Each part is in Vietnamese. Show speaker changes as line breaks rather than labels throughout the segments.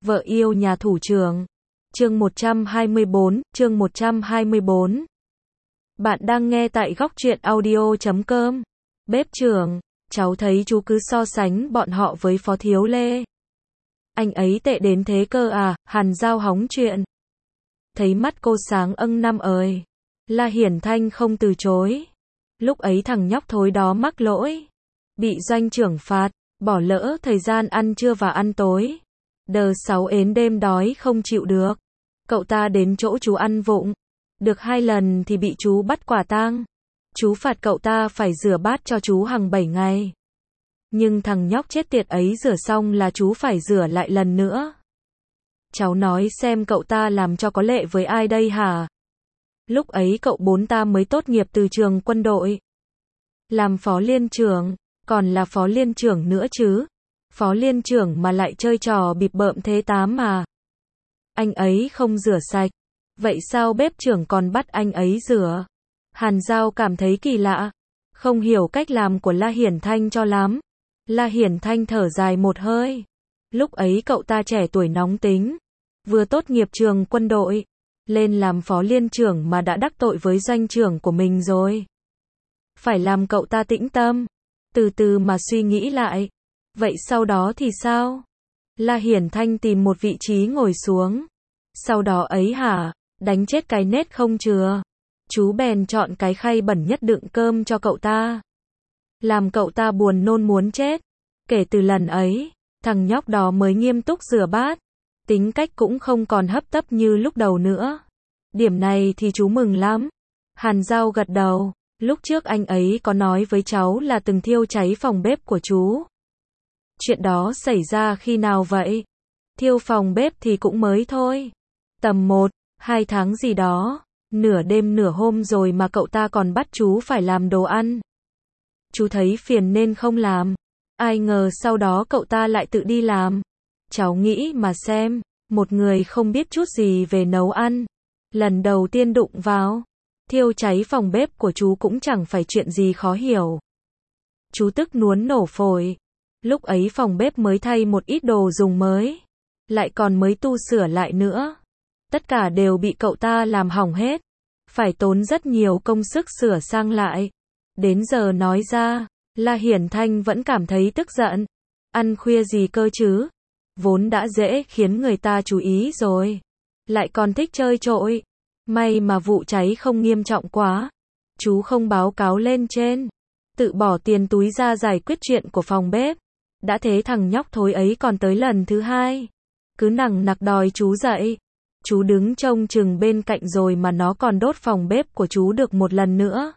Vợ yêu nhà thủ trưởng. Chương 124. Bạn đang nghe tại goctruyện audio.com. Bếp trưởng, cháu thấy chú cứ so sánh bọn họ với Phó Thiếu Lê. Anh ấy tệ đến thế cơ à? Hàn Giao hóng chuyện. Thấy mắt cô sáng năm ơi. La Hiển Thanh không từ chối. Lúc ấy thằng nhóc thối đó mắc lỗi. Bị doanh trưởng phạt, bỏ lỡ thời gian ăn trưa và ăn tối. Đờ 6 ến đêm đói không chịu được. Cậu ta đến chỗ chú ăn vụng. Được 2 lần thì bị chú bắt quả tang. Chú phạt cậu ta phải rửa bát cho chú hàng 7 ngày. Nhưng thằng nhóc chết tiệt ấy rửa xong là chú phải rửa lại lần nữa. Cháu nói xem cậu ta làm cho có lệ với ai đây hả? Lúc ấy cậu 4 ta mới tốt nghiệp từ trường quân đội. Làm phó liên trưởng, còn là phó liên trưởng nữa chứ. Phó liên trưởng mà lại chơi trò bịp bợm thế tám mà. Anh ấy không rửa sạch. Vậy sao bếp trưởng còn bắt anh ấy rửa? Hàn Giao cảm thấy kỳ lạ. Không hiểu cách làm của La Hiển Thanh cho lắm. La Hiển Thanh thở dài một hơi. Lúc ấy cậu ta trẻ tuổi nóng tính. Vừa tốt nghiệp trường quân đội. Lên làm phó liên trưởng mà đã đắc tội với doanh trưởng của mình rồi. Phải làm cậu ta tĩnh tâm. Từ từ mà suy nghĩ lại. Vậy sau đó thì sao? La Hiển Thanh tìm một vị trí ngồi xuống. Sau đó ấy hả? Đánh chết cái nết không chừa. Chú bèn chọn cái khay bẩn nhất đựng cơm cho cậu ta. Làm cậu ta buồn nôn muốn chết. Kể từ lần ấy, thằng nhóc đó mới nghiêm túc rửa bát. Tính cách cũng không còn hấp tấp như lúc đầu nữa. Điểm này thì chú mừng lắm. Hàn Giao gật đầu. Lúc trước anh ấy có nói với cháu là từng thiêu cháy phòng bếp của chú. Chuyện đó xảy ra khi nào vậy? Thiêu phòng bếp thì cũng mới thôi. Tầm 1-2 tháng gì đó. Nửa đêm nửa hôm rồi mà cậu ta còn bắt chú phải làm đồ ăn. Chú thấy phiền nên không làm. Ai ngờ sau đó cậu ta lại tự đi làm. Cháu nghĩ mà xem, một người không biết chút gì về nấu ăn. Lần đầu tiên đụng vào. Thiêu cháy phòng bếp của chú cũng chẳng phải chuyện gì khó hiểu. Chú tức muốn nổ phổi. Lúc ấy phòng bếp mới thay một ít đồ dùng mới. Lại còn mới tu sửa lại nữa. Tất cả đều bị cậu ta làm hỏng hết. Phải tốn rất nhiều công sức sửa sang lại. Đến giờ nói ra, La Hiển Thanh vẫn cảm thấy tức giận. Ăn khuya gì cơ chứ? Vốn đã dễ khiến người ta chú ý rồi. Lại còn thích chơi trội. May mà vụ cháy không nghiêm trọng quá. Chú không báo cáo lên trên. Tự bỏ tiền túi ra giải quyết chuyện của phòng bếp. Đã thế thằng nhóc thối ấy còn tới lần thứ 2. Cứ nằng nặc đòi chú dậy. Chú đứng trông chừng bên cạnh rồi mà nó còn đốt phòng bếp của chú được một lần nữa.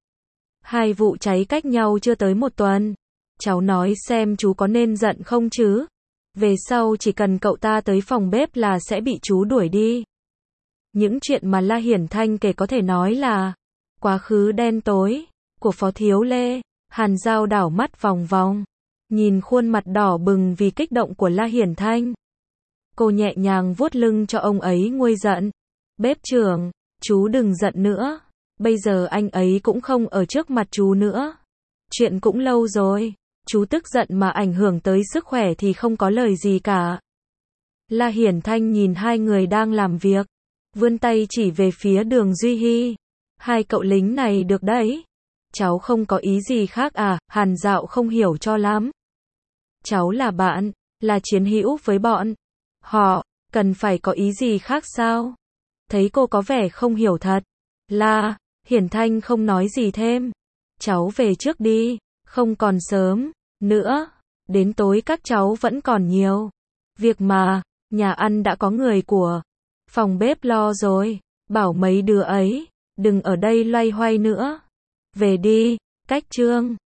2 vụ cháy cách nhau chưa tới 1 tuần. Cháu nói xem chú có nên giận không chứ? Về sau chỉ cần cậu ta tới phòng bếp là sẽ bị chú đuổi đi. Những chuyện mà La Hiển Thanh kể có thể nói là quá khứ đen tối của Phó Thiếu Lê. Hàn Giao đảo mắt vòng vòng. Nhìn khuôn mặt đỏ bừng vì kích động của La Hiển Thanh. Cô nhẹ nhàng vuốt lưng cho ông ấy nguôi giận. Bếp trưởng, chú đừng giận nữa. Bây giờ anh ấy cũng không ở trước mặt chú nữa. Chuyện cũng lâu rồi. Chú tức giận mà ảnh hưởng tới sức khỏe thì không có lời gì cả. La Hiển Thanh nhìn 2 người đang làm việc. Vươn tay chỉ về phía Đường Duy Hy. 2 cậu lính này được đấy. Cháu không có ý gì khác à? Hàn Dạo không hiểu cho lắm. Cháu là bạn, là chiến hữu với bọn họ, cần phải có ý gì khác sao? Thấy cô có vẻ không hiểu thật. La Hiển Thanh không nói gì thêm. Cháu về trước đi, không còn sớm nữa. Đến tối các cháu vẫn còn nhiều việc mà. Nhà ăn đã có người của phòng bếp lo rồi. Bảo mấy đứa ấy đừng ở đây loay hoay nữa. Về đi. Cách Trương